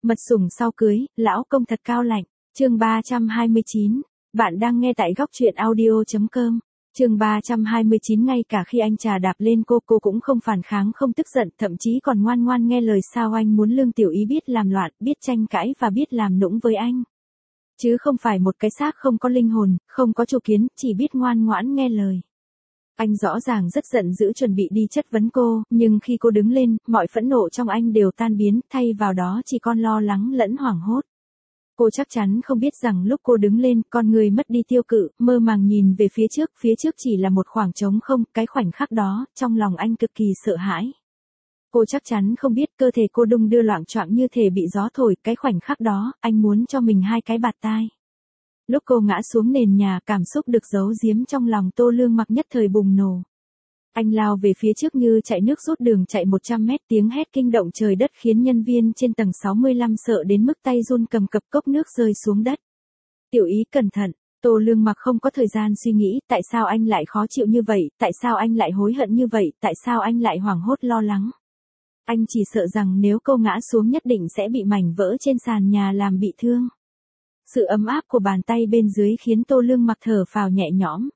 Mật sủng sau cưới, lão công thật cao lạnh. Chương 329. Bạn đang nghe tại góc truyện audio.com. Chương 329. Ngay cả khi anh chà đạp lên cô cũng không phản kháng, không tức giận, thậm chí còn ngoan ngoan nghe lời. Sao anh muốn Lương Tiểu Ý biết làm loạn, biết tranh cãi và biết làm nũng với anh? Chứ không phải một cái xác không có linh hồn, không có chủ kiến, chỉ biết ngoan ngoãn nghe lời. Anh rõ ràng rất giận dữ chuẩn bị đi chất vấn cô, nhưng khi cô đứng lên, mọi phẫn nộ trong anh đều tan biến, thay vào đó chỉ còn lo lắng lẫn hoảng hốt. Cô chắc chắn không biết rằng lúc cô đứng lên, con người mất đi tiêu cự, mơ màng nhìn về phía trước chỉ là một khoảng trống không, cái khoảnh khắc đó, trong lòng anh cực kỳ sợ hãi. Cô chắc chắn không biết cơ thể cô đung đưa loạng choạng như thể bị gió thổi, cái khoảnh khắc đó, anh muốn cho mình hai cái bạt tai. Lúc cô ngã xuống nền nhà, cảm xúc được giấu giếm trong lòng Tô Lương Mặc nhất thời bùng nổ. Anh lao về phía trước như chạy nước rút đường chạy 100 mét, tiếng hét kinh động trời đất khiến nhân viên trên tầng 65 sợ đến mức tay run cầm cập, cốc nước rơi xuống đất. Tiểu Ý cẩn thận. Tô Lương Mặc không có thời gian suy nghĩ, tại sao anh lại khó chịu như vậy, tại sao anh lại hối hận như vậy, tại sao anh lại hoảng hốt lo lắng. Anh chỉ sợ rằng nếu cô ngã xuống nhất định sẽ bị mảnh vỡ trên sàn nhà làm bị thương. Sự ấm áp của bàn tay bên dưới khiến Tô Lương Mặc thở phào nhẹ nhõm.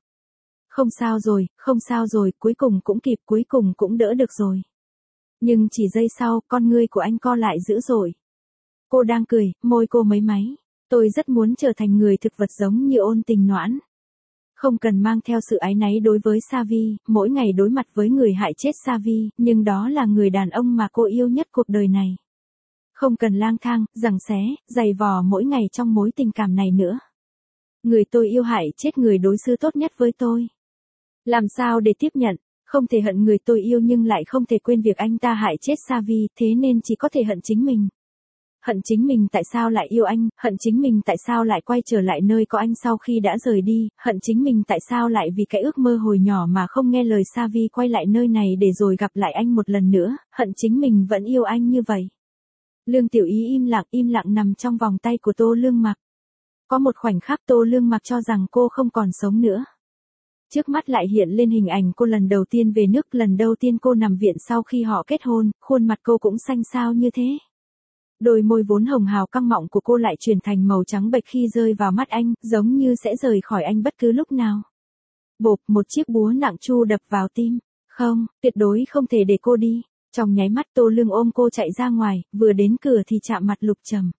Không sao rồi, cuối cùng cũng kịp, cuối cùng cũng đỡ được rồi. Nhưng chỉ giây sau, con ngươi của anh co lại dữ dội. Cô đang cười, môi cô mấy máy. Tôi rất muốn trở thành người thực vật giống như Ôn Tình Noãn. Không cần mang theo sự áy náy đối với Savi, mỗi ngày đối mặt với người hại chết Savi, nhưng đó là người đàn ông mà cô yêu nhất cuộc đời này. Không cần lang thang, giằng xé, giày vò mỗi ngày trong mối tình cảm này nữa. Người tôi yêu hại chết người đối xử tốt nhất với tôi. Làm sao để tiếp nhận, không thể hận người tôi yêu nhưng lại không thể quên việc anh ta hại chết Savi, thế nên chỉ có thể hận chính mình. Hận chính mình tại sao lại yêu anh, hận chính mình tại sao lại quay trở lại nơi có anh sau khi đã rời đi, hận chính mình tại sao lại vì cái ước mơ hồi nhỏ mà không nghe lời Savi quay lại nơi này để rồi gặp lại anh một lần nữa, hận chính mình vẫn yêu anh như vậy. Lương Tiểu Ý im lặng nằm trong vòng tay của Tô Lương Mặc. Có một khoảnh khắc Tô Lương Mặc cho rằng cô không còn sống nữa. Trước mắt lại hiện lên hình ảnh cô lần đầu tiên về nước, lần đầu tiên cô nằm viện sau khi họ kết hôn, khuôn mặt cô cũng xanh xao như thế. Đôi môi vốn hồng hào căng mọng của cô lại chuyển thành màu trắng bệch khi rơi vào mắt anh, giống như sẽ rời khỏi anh bất cứ lúc nào. Bộp, một chiếc búa nặng chu đập vào tim. Không, tuyệt đối không thể để cô đi. Trong nháy mắt Tô Lương ôm cô chạy ra ngoài, vừa đến cửa thì chạm mặt Lục Trầm.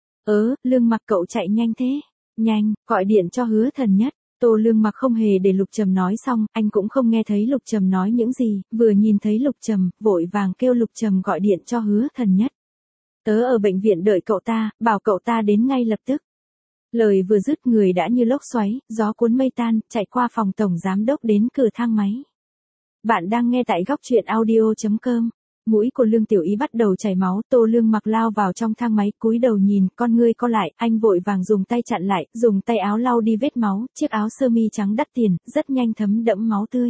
Lương Mặc cậu chạy nhanh thế. Nhanh, gọi điện cho Hứa Thần Nhất. Tô Lương Mặc không hề để Lục Trầm nói xong, anh cũng không nghe thấy Lục Trầm nói những gì, vừa nhìn thấy Lục Trầm, vội vàng kêu Lục Trầm gọi điện cho Hứa Thần Nhất. Tớ ở bệnh viện đợi cậu ta, bảo cậu ta đến ngay lập tức. Lời vừa dứt người đã như lốc xoáy, gió cuốn mây tan, chạy qua phòng tổng giám đốc đến cửa thang máy. Bạn đang nghe tại góc truyện audio.com. Mũi của Lương Tiểu Ý bắt đầu chảy máu, Tô Lương Mặc lao vào trong thang máy, cúi đầu nhìn, con ngươi co lại, anh vội vàng dùng tay chặn lại, dùng tay áo lau đi vết máu, chiếc áo sơ mi trắng đắt tiền, rất nhanh thấm đẫm máu tươi.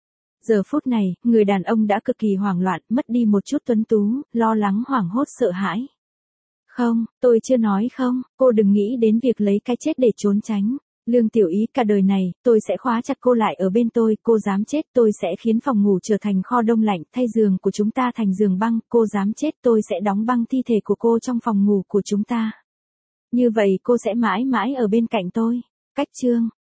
Giờ phút này, người đàn ông đã cực kỳ hoảng loạn, mất đi một chút tuấn tú, lo lắng hoảng hốt sợ hãi. Không, tôi chưa nói không, cô đừng nghĩ đến việc lấy cái chết để trốn tránh. Lương Tiểu Ý, cả đời này, tôi sẽ khóa chặt cô lại ở bên tôi, cô dám chết tôi sẽ khiến phòng ngủ trở thành kho đông lạnh, thay giường của chúng ta thành giường băng, cô dám chết tôi sẽ đóng băng thi thể của cô trong phòng ngủ của chúng ta. Như vậy cô sẽ mãi mãi ở bên cạnh tôi. Cách chương.